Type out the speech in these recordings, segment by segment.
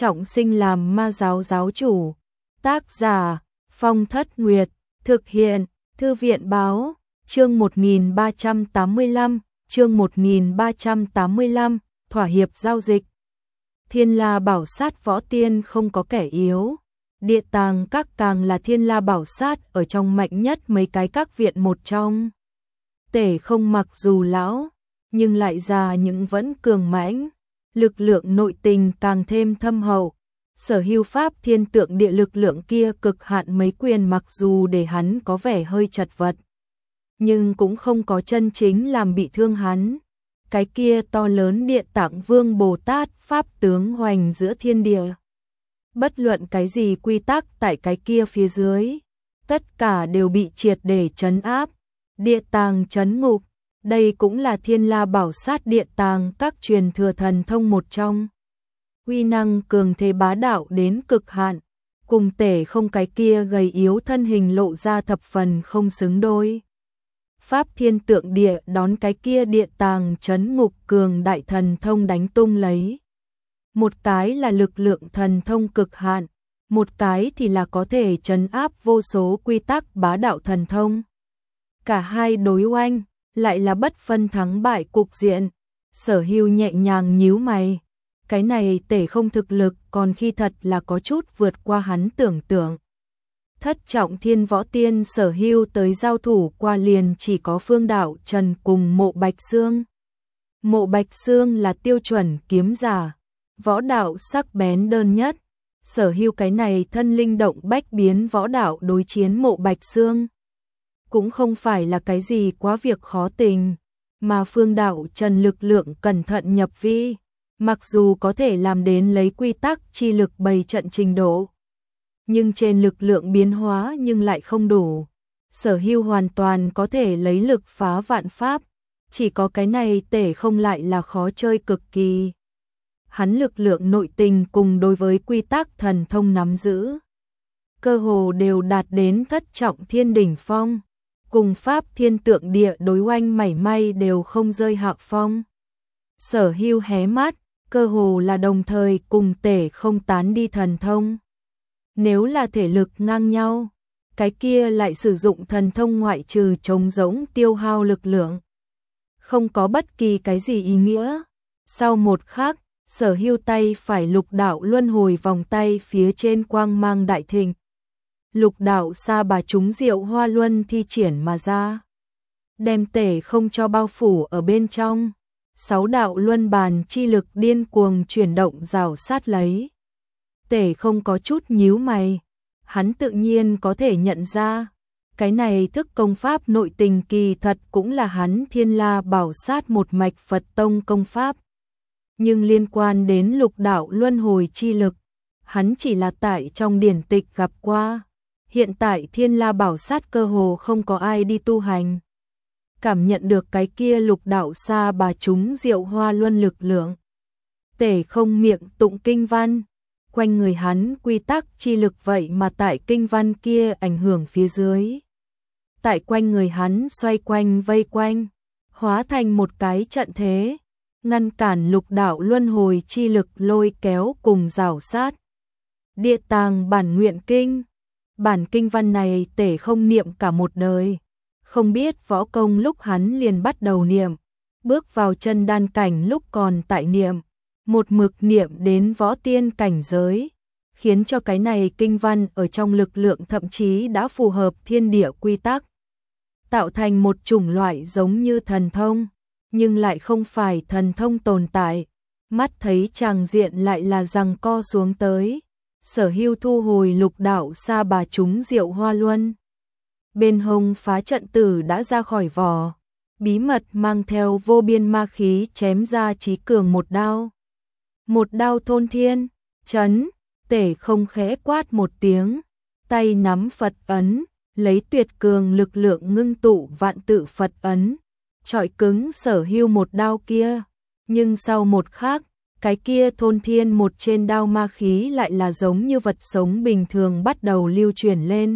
trọng sinh làm ma giáo giáo chủ. Tác giả Phong Thất Nguyệt. Thực hiện Thư viện báo. Chương 1385. Chương 1385. Thỏa hiệp giao dịch. Thiên La Bảo Sát võ tiên không có kẻ yếu. Địa Tàng Các càng là Thiên La Bảo Sát ở trong mạnh nhất mấy cái các viện một trong. Tể không mặc dù lão, nhưng lại già những vẫn cường mãnh, lực lượng nội tình càng thêm thâm hậu. Sở hữu pháp thiên tượng địa lực lượng kia cực hạn mấy quyền, mặc dù để hắn có vẻ hơi chật vật, nhưng cũng không có chân chính làm bị thương hắn. Cái kia to lớn Địa Tạng Vương Bồ Tát pháp tướng hoành giữa thiên địa. Bất luận cái gì quy tắc tại cái kia phía dưới, tất cả đều bị triệt để trấn áp. Địa tàng trấn ngục, đây cũng là Thiên La Bảo Sát Địa Tàng Các truyền thừa thần thông một trong. Uy năng cường thế bá đạo đến cực hạn, cùng Tể không cái kia gầy yếu thân hình lộ ra thập phần không xứng đôi. Pháp thiên tượng địa đón cái kia địa tàng trấn ngục cường đại thần thông đánh tung lấy. Một cái là lực lượng thần thông cực hạn, một cái thì là có thể trấn áp vô số quy tắc bá đạo thần thông. Cả hai đối oanh, lại là bất phân thắng bại cục diện. Sở Hưu nhẹ nhàng nhíu mày. Cái này Tể không thực lực còn khi thật là có chút vượt qua hắn tưởng tượng. Thất trọng thiên võ tiên Sở Hưu tới giao thủ qua liền chỉ có Phương Đạo Trần cùng Mộ Bạch Xương. Mộ Bạch Xương là tiêu chuẩn kiếm giả, võ đạo sắc bén đơn nhất. Sở Hưu cái này thân linh động bách biến võ đạo đối chiến Mộ Bạch Xương cũng không phải là cái gì quá việc khó tình, mà Phương Đạo Trần lực lượng cẩn thận nhập vi, mặc dù có thể làm đến lấy quy tắc chi lực bày trận trình độ, nhưng trên lực lượng biến hóa nhưng lại không đủ. Sở Hưu hoàn toàn có thể lấy lực phá vạn pháp, chỉ có cái này Tể không lại là khó chơi cực kỳ. Hắn lực lượng nội tình cùng đối với quy tắc thần thông nắm giữ, cơ hồ đều đạt đến thất trọng thiên đỉnh phong, cùng pháp thiên tượng địa đối oanh mảy may đều không rơi hạ phong. Sở Hưu hé mắt, cơ hồ là đồng thời cùng Tể không tán đi thần thông. Nếu là thể lực ngang nhau, cái kia lại sử dụng thần thông ngoại trừ trống rỗng tiêu hao lực lượng, không có bất kỳ cái gì ý nghĩa. Sau một khắc, Sở Hưu tay phải lục đạo luân hồi vòng tay phía trên quang mang đại thịnh. Lục đạo sa bà trúng diệu hoa luân thi triển mà ra, đem Tể không cho bao phủ ở bên trong. 6 đạo luân bàn chi lực điên cuồng chuyển động rào sát lấy. Tể không có chút nhíu mày, hắn tự nhiên có thể nhận ra, cái này thức công pháp nội tình kỳ thật cũng là hắn Thiên La Bảo Sát một mạch Phật tông công pháp. Nhưng liên quan đến lục đạo luân hồi chi lực, hắn chỉ là tại trong điển tịch gặp qua. Hiện tại Thiên La Bảo Sát cơ hồ không có ai đi tu hành. Cảm nhận được cái kia lục đạo sa bà trúng diệu hoa luân lực lượng, Tể không miệng tụng kinh văn, quanh người hắn quy tắc chi lực vậy mà tại kinh văn kia ảnh hưởng phía dưới, tại quanh người hắn xoay quanh vây quanh, hóa thành một cái trận thế, ngăn cản lục đạo luân hồi chi lực lôi kéo cùng rào sát. Địa tàng bản nguyện kinh. Bản kinh văn này Tể không niệm cả một đời, không biết võ công lúc hắn liền bắt đầu niệm, bước vào chân đan cảnh lúc còn tại niệm, một mực niệm đến võ tiên cảnh giới, khiến cho cái này kinh văn ở trong lực lượng thậm chí đã phù hợp thiên địa quy tắc, tạo thành một chủng loại giống như thần thông, nhưng lại không phải thần thông tồn tại. Mắt thấy tràng diện lại là giằng co xuống tới. Sở Hưu thu hồi lục đạo sa bà trúng diệu hoa luân. Bên hông phá trận tử đã ra khỏi vỏ, bí mật mang theo vô biên ma khí chém ra chí cường một đao. Một đao thôn thiên, chấn. Tể không khẽ quát một tiếng, tay nắm Phật ấn, lấy tuyệt cường lực lượng ngưng tụ vạn tự Phật ấn, chọi cứng Sở Hưu một đao kia. Nhưng sau một khắc, cái kia thôn thiên một trên đao ma khí lại là giống như vật sống bình thường bắt đầu lưu chuyển lên,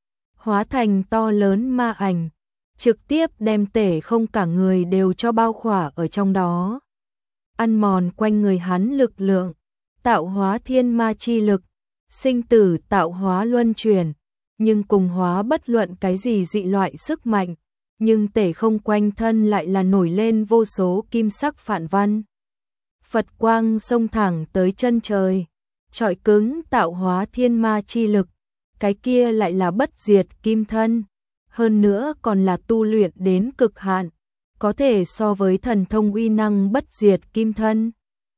hóa thành to lớn ma ảnh, trực tiếp đem Tể không cả người đều cho bao khỏa ở trong đó, ăn mòn quanh người hắn lực lượng. tạo hóa thiên ma chi lực, sinh tử tạo hóa luân chuyển, nhưng cùng hóa bất luận cái gì dị loại sức mạnh, nhưng Tể Không quanh thân lại là nổi lên vô số kim sắc phản văn. Phật quang xông thẳng tới chân trời, trọi cứng tạo hóa thiên ma chi lực, cái kia lại là bất diệt kim thân, hơn nữa còn là tu luyện đến cực hạn, có thể so với thần thông uy năng bất diệt kim thân.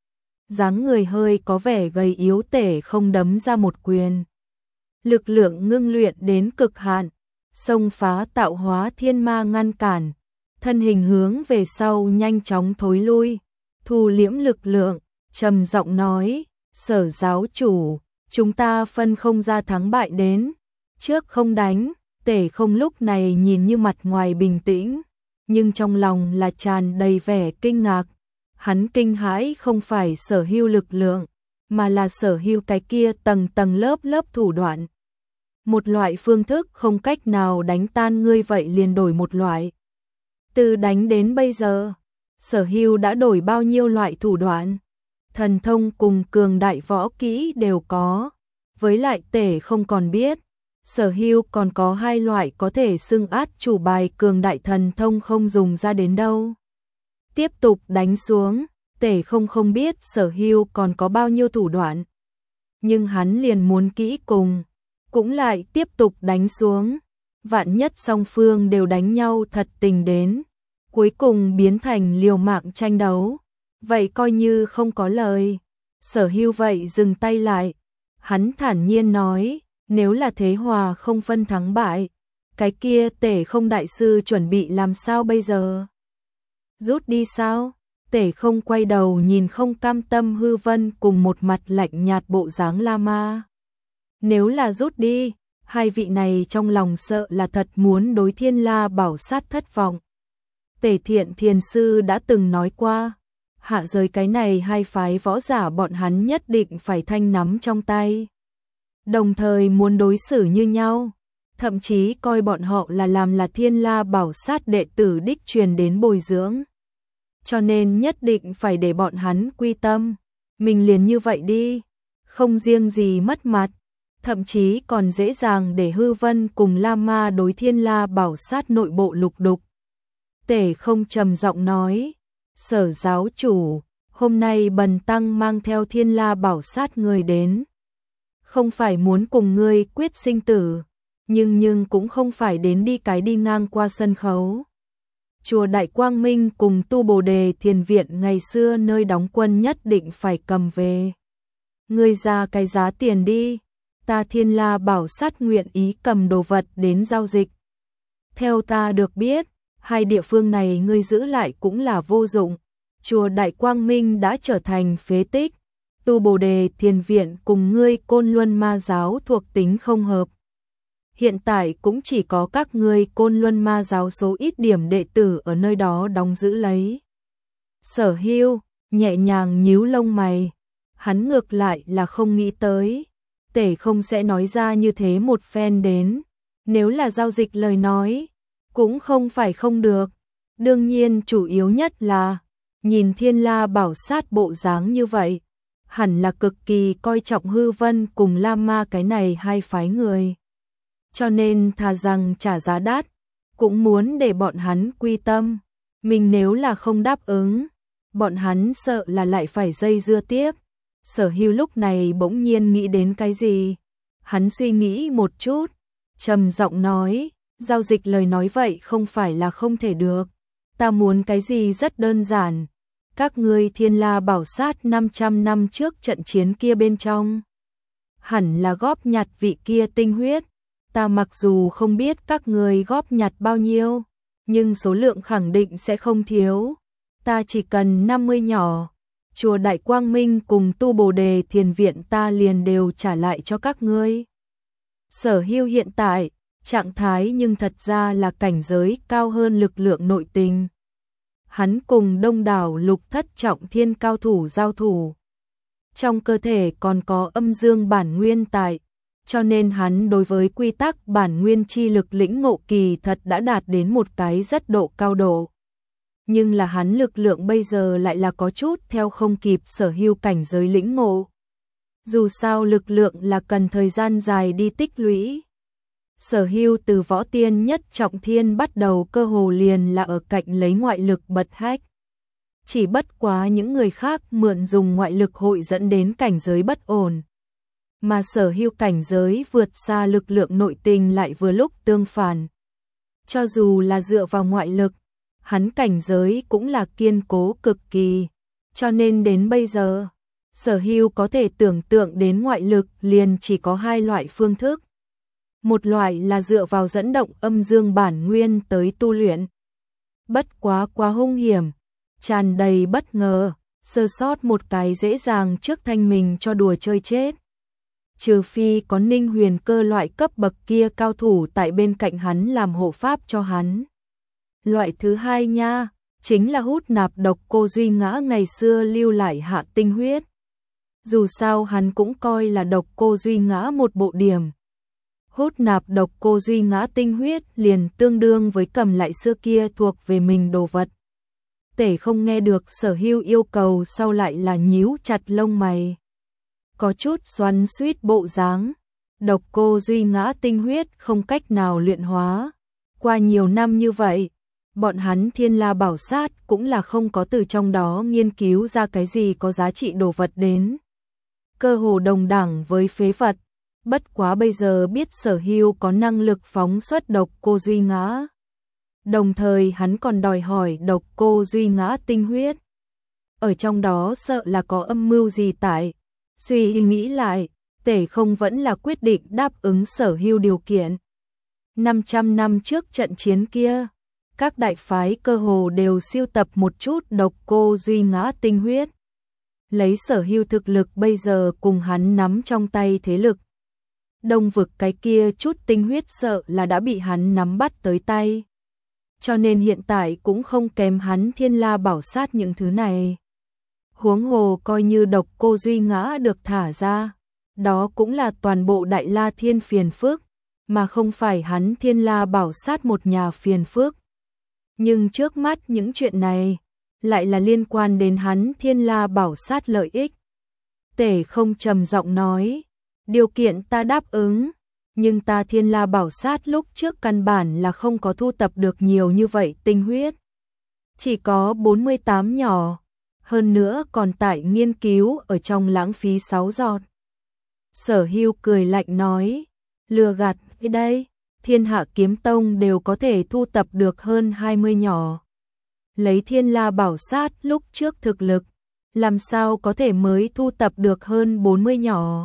Dáng người hơi có vẻ gầy yếu Tể Không đấm ra một quyền. Lực lượng ngưng luyện đến cực hạn, xông phá tạo hóa thiên ma ngăn cản, thân hình hướng về sau nhanh chóng thối lui, thu liễm lực lượng, trầm giọng nói, Sở giáo chủ, chúng ta phân không ra thắng bại đến, trước không đánh. Tể Không lúc này nhìn như mặt ngoài bình tĩnh, nhưng trong lòng là tràn đầy vẻ kinh ngạc. Hắn kinh hãi không phải sở hữu lực lượng, mà là sở hữu cái kia tầng tầng lớp lớp thủ đoạn. Một loại phương thức không cách nào đánh tan ngươi vậy liền đổi một loại. Từ đánh đến bây giờ, sở hữu đã đổi bao nhiêu loại thủ đoạn. Thần thông cùng cường đại võ kỹ đều có. Với lại Tể Không còn biết, sở hữu còn có hai loại có thể xưng át chủ bài cường đại thần thông không dùng ra đến đâu. Tiếp tục đánh xuống, Tể Không biết sở hữu còn có bao nhiêu thủ đoạn. Nhưng hắn liền muốn kỹ cùng, cũng lại tiếp tục đánh xuống. Vạn nhất song phương đều đánh nhau thật tình đến, cuối cùng biến thành liều mạng tranh đấu, vậy coi như không có lời. Sở hữu vậy dừng tay lại, hắn thản nhiên nói, nếu là thế hòa không phân thắng bại, cái kia Tể Không đại sư chuẩn bị làm sao bây giờ? Rút đi sao? Tể Không quay đầu nhìn không cam tâm Hư Vân cùng một mặt lạnh nhạt bộ dáng Lama. Nếu là rút đi, hai vị này trong lòng sợ là thật muốn đối Thiên La Bảo Sát thất vọng. Tể Thiện Thiền Sư đã từng nói qua, hạ giới cái này hai phái võ giả bọn hắn nhất định phải thanh nắm trong tay. Đồng thời muốn đối xử như nhau, thậm chí coi bọn họ là làm là Thiên La Bảo Sát đệ tử đích truyền đến bồi dưỡng. Cho nên nhất định phải để bọn hắn quy tâm, mình liền như vậy đi, không riêng gì mất mặt, thậm chí còn dễ dàng để Hư Vân cùng Lama đối Thiên La Bảo Sát nội bộ lục đục. Tể Không trầm giọng nói, Sở giáo chủ, hôm nay bần tăng mang theo Thiên La Bảo Sát người đến, không phải muốn cùng ngươi quyết sinh tử, nhưng cũng không phải đến đi ngang qua sân khấu. Chùa Đại Quang Minh cùng Tu Bồ Đề Thiền Viện ngày xưa nơi đóng quân nhất định phải cầm về. Ngươi ra cái giá tiền đi, ta Thiên La Bảo Sát nguyện ý cầm đồ vật đến giao dịch. Theo ta được biết, hai địa phương này ngươi giữ lại cũng là vô dụng. Chùa Đại Quang Minh đã trở thành phế tích, Tu Bồ Đề Thiền Viện cùng ngươi Côn Luân Ma giáo thuộc tính không hợp. Hiện tại cũng chỉ có các ngươi Côn Luân Ma giáo số ít điểm đệ tử ở nơi đó đóng giữ lấy. Sở Hưu nhẹ nhàng nhíu lông mày, hắn ngược lại là không nghĩ tới, Tể Không sẽ nói ra như thế một phen đến, nếu là giao dịch lời nói, cũng không phải không được. Đương nhiên chủ yếu nhất là, nhìn Thiên La Bảo Sát bộ dáng như vậy, hẳn là cực kỳ coi trọng Hư Vân cùng Lama cái này hai phái người. Cho nên thà rằng trả giá đắt, cũng muốn để bọn hắn quy tâm. Mình nếu là không đáp ứng, bọn hắn sợ là lại phải dây dưa tiếp. Sở Hưu lúc này bỗng nhiên nghĩ đến cái gì? Hắn suy nghĩ một chút, trầm giọng nói, giao dịch lời nói vậy không phải là không thể được. Ta muốn cái gì rất đơn giản. Các ngươi Thiên La Bảo Sát 500 năm trước trận chiến kia bên trong, hẳn là góp nhặt vị kia tinh huyết. Ta mặc dù không biết các người góp nhặt bao nhiêu, nhưng số lượng khẳng định sẽ không thiếu. Ta chỉ cần 50 nhỏ, chùa Đại Quang Minh cùng Tu Bồ Đề Thiền Viện ta liền đều trả lại cho các ngươi. Sở Hưu hiện tại, trạng thái nhưng thật ra là cảnh giới cao hơn lực lượng nội tình. Hắn cùng đông đảo lục thất trọng thiên cao thủ giao thủ. Trong cơ thể còn có âm dương bản nguyên tại, cho nên hắn đối với quy tắc bản nguyên chi lực lĩnh ngộ kỳ thật đã đạt đến một cái rất độ cao độ. Nhưng là hắn lực lượng bây giờ lại là có chút theo không kịp Sở Hưu cảnh giới lĩnh ngộ, Dù sao lực lượng là cần thời gian dài đi tích lũy. Sở Hưu từ võ tiên nhất trọng thiên bắt đầu cơ hồ liền là ở cạnh lấy ngoại lực bật hách. Chỉ bất quá những người khác mượn dùng ngoại lực hội dẫn đến cảnh giới bất ổn. Mà Sở Hưu cảnh giới vượt xa lực lượng nội tình lại vừa lúc tương phản. Cho dù là dựa vào ngoại lực, hắn cảnh giới cũng là kiên cố cực kỳ. Cho nên đến bây giờ, Sở Hưu có thể tưởng tượng đến ngoại lực liền chỉ có hai loại phương thức. Một loại là dựa vào dẫn động âm dương bản nguyên tới tu luyện. Bất quá quá hung hiểm, tràn đầy bất ngờ, sơ sót một cái dễ dàng trước thanh mình cho đùa chơi chết. Trừ phi có Ninh Huyền Cơ loại cấp bậc kia cao thủ tại bên cạnh hắn làm hộ pháp cho hắn. Loại thứ hai nha, chính là hút nạp độc cô Duy Ngã ngày xưa lưu lại hạ tinh huyết. Dù sao hắn cũng coi là độc cô Duy Ngã một bộ điểm. Hút nạp độc cô Duy Ngã tinh huyết liền tương đương với cầm lại xưa kia thuộc về mình đồ vật. Tể không nghe được Sở Hưu yêu cầu sau lại là nhíu chặt lông mày. Có chút xoắn xuýt bộ dáng. Độc cô Duy Ngã tinh huyết không cách nào luyện hóa. Qua nhiều năm như vậy, bọn hắn Thiên La Bảo Sát cũng là không có từ trong đó nghiên cứu ra cái gì có giá trị đồ vật đến. Cơ hồ đồng đẳng với phế vật. Bất quá bây giờ biết Sở Hưu có năng lực phóng xuất độc cô Duy Ngã. Đồng thời hắn còn đòi hỏi độc cô Duy Ngã tinh huyết. Ở trong đó sợ là có âm mưu gì tại. Suy nghĩ lại, Tể không vẫn là quyết định đáp ứng Sở Hưu điều kiện. 500 năm trước trận chiến kia, các đại phái cơ hồ đều siêu tập một chút độc cô Duy Ngã tinh huyết. Lấy Sở Hưu thực lực bây giờ cùng hắn nắm trong tay thế lực. Đông vực cái kia chút tinh huyết sợ là đã bị hắn nắm bắt tới tay. Cho nên hiện tại cũng không kém hắn Thiên La Bảo Sát những thứ này. Huống hồ coi như độc cô Duy Ngã được thả ra, đó cũng là toàn bộ Đại La Thiên phiền phức, mà không phải hắn Thiên La Bảo Sát một nhà phiền phức. Nhưng trước mắt những chuyện này lại là liên quan đến hắn Thiên La Bảo Sát lợi ích. Tể không trầm giọng nói, điều kiện ta đáp ứng, nhưng ta Thiên La Bảo Sát lúc trước căn bản là không có thu tập được nhiều như vậy tinh huyết. Chỉ có 48 nhỏ, hơn nữa còn tại nghiên cứu ở trong lãng phí 6 giọt. Sở Hưu cười lạnh nói, lừa gạt cái đây, Thiên Hạ Kiếm Tông đều có thể thu tập được hơn 20 nhỏ. Lấy Thiên La Bảo Sát lúc trước thực lực, làm sao có thể mới thu tập được hơn 40 nhỏ.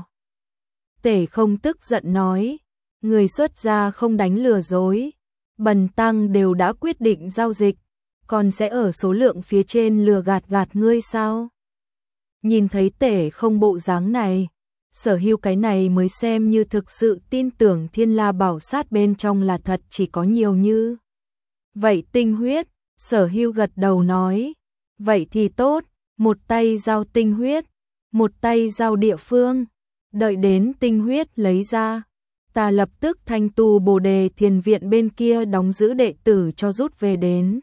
Tể không tức giận nói, người xuất gia không đánh lừa dối, bần tăng đều đã quyết định giao dịch, còn sẽ ở số lượng phía trên lừa gạt ngươi sao? Nhìn thấy Tể không bộ dáng này, Sở Hưu cái này mới xem như thực sự tin tưởng Thiên La Bảo Sát bên trong là thật chỉ có nhiều như vậy tinh huyết. Sở Hưu gật đầu nói, vậy thì tốt, một tay giao tinh huyết, một tay giao địa phương, đợi đến tinh huyết lấy ra, ta lập tức thanh tu Bồ Đề Thiền Viện bên kia đóng giữ đệ tử cho rút về đến.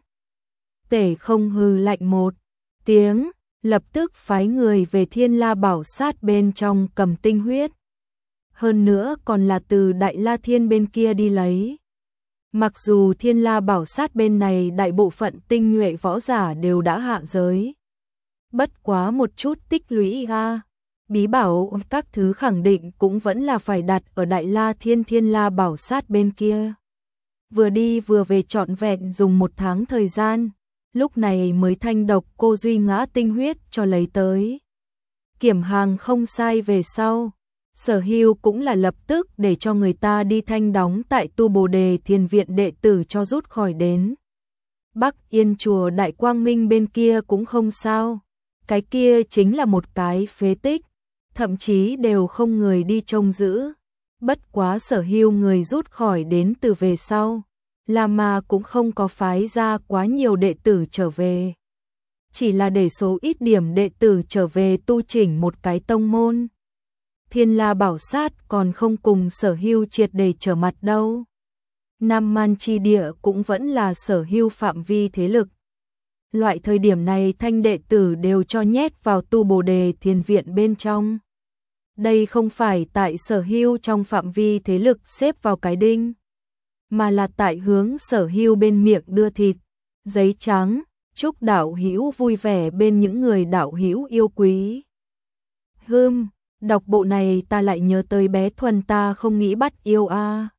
Tể không hừ lạnh một tiếng, lập tức phái người về Thiên La Bảo Sát bên trong cầm tinh huyết. Hơn nữa còn là từ Đại La Thiên bên kia đi lấy. Mặc dù Thiên La Bảo Sát bên này đại bộ phận tinh nhuệ võ giả đều đã hạ giới. Bất quá một chút tích lũy ra, bí bảo các thứ khẳng định cũng vẫn là phải đặt ở Đại La Thiên Thiên La Bảo Sát bên kia. Vừa đi vừa về trọn vẹn dùng 1 tháng thời gian, lúc này mới thanh độc cô Duy Ngã tinh huyết cho lấy tới. Kiểm hàng không sai về sau, Sở Hưu cũng là lập tức để cho người ta đi thanh đóng tại tu Bồ Đề Thiền Viện đệ tử cho rút khỏi đến. Bắc Yên chùa Đại Quang Minh bên kia cũng không sao, cái kia chính là một cái phế tích, thậm chí đều không người đi trông giữ. Bất quá Sở Hưu người rút khỏi đến từ về sau, là mà cũng không có phái ra quá nhiều đệ tử trở về. Chỉ là để số ít điểm đệ tử trở về tu chỉnh một cái tông môn. Thiên La Bảo Sát còn không cùng Sở Hưu triệt để trở mặt đâu. Nam Man chi địa cũng vẫn là Sở Hưu phạm vi thế lực. Loại thời điểm này thanh đệ tử đều cho nhét vào tu Bồ Đề Thiền Viện bên trong. Đây không phải tại Sở Hưu trong phạm vi thế lực xếp vào cái đinh, mà là tại hướng Sở Hưu bên miệng đưa thịt, giấy trắng, chúc đạo hữu vui vẻ bên những người đạo hữu yêu quý. Đọc bộ này ta lại nhớ tới bé Thuần ta không nghĩ bắt yêu a.